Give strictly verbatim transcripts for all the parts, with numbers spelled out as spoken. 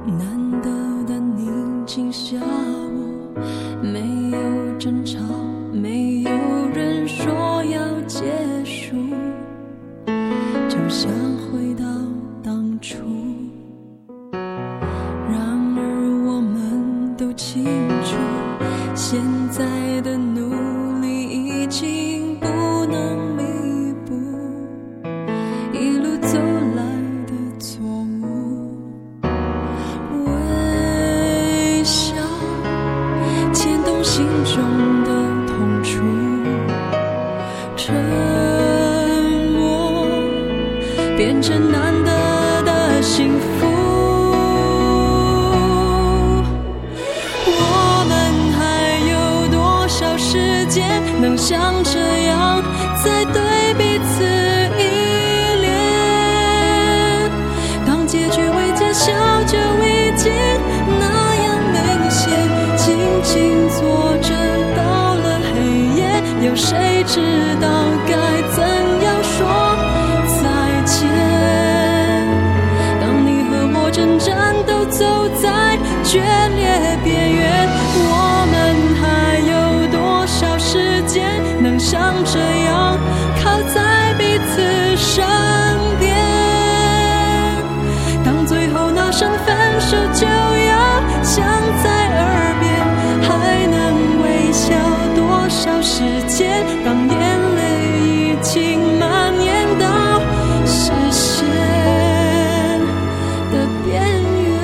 难得的宁静下午，没有争吵，没有人说要结束，就像回到当初。然而我们都清楚，现在的努力已经不能弥补一路走来的错误。微笑牵动心中的痛楚，沉默变成难得的幸福。我们还有多少时间能像这样再对彼此依恋？当结局未揭晓，就已经那样明显，静静坐着到了黑夜，有谁知道该怎样说再见？当你和我真正都走在决裂边缘，我们还有多少时间能像这样靠在彼此身边？当最后那声分手就要响在耳边，还能微笑多少时间？当眼泪已经蔓延到视线的边缘。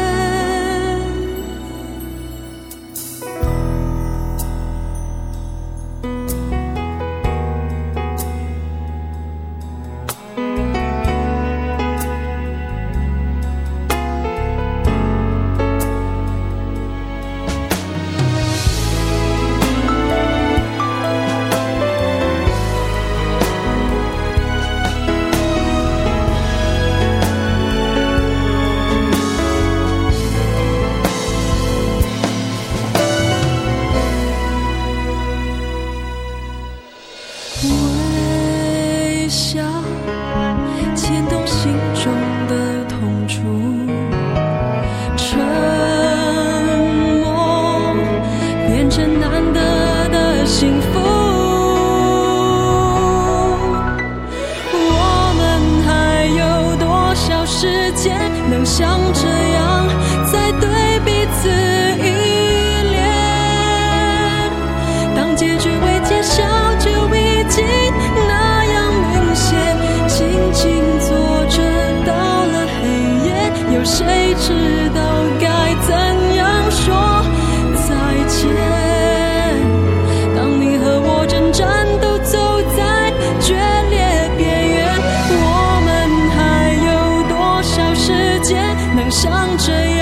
微笑牵动心中的痛楚，沉默变成难得的幸福。我们还有多少时间能像这样再对彼此依恋？当结局未揭晓，就已经那样明显，静静坐着到了黑夜，有谁知道该怎样说再见？当你和我真正都走在决裂边缘，我们还有多少时间能像这样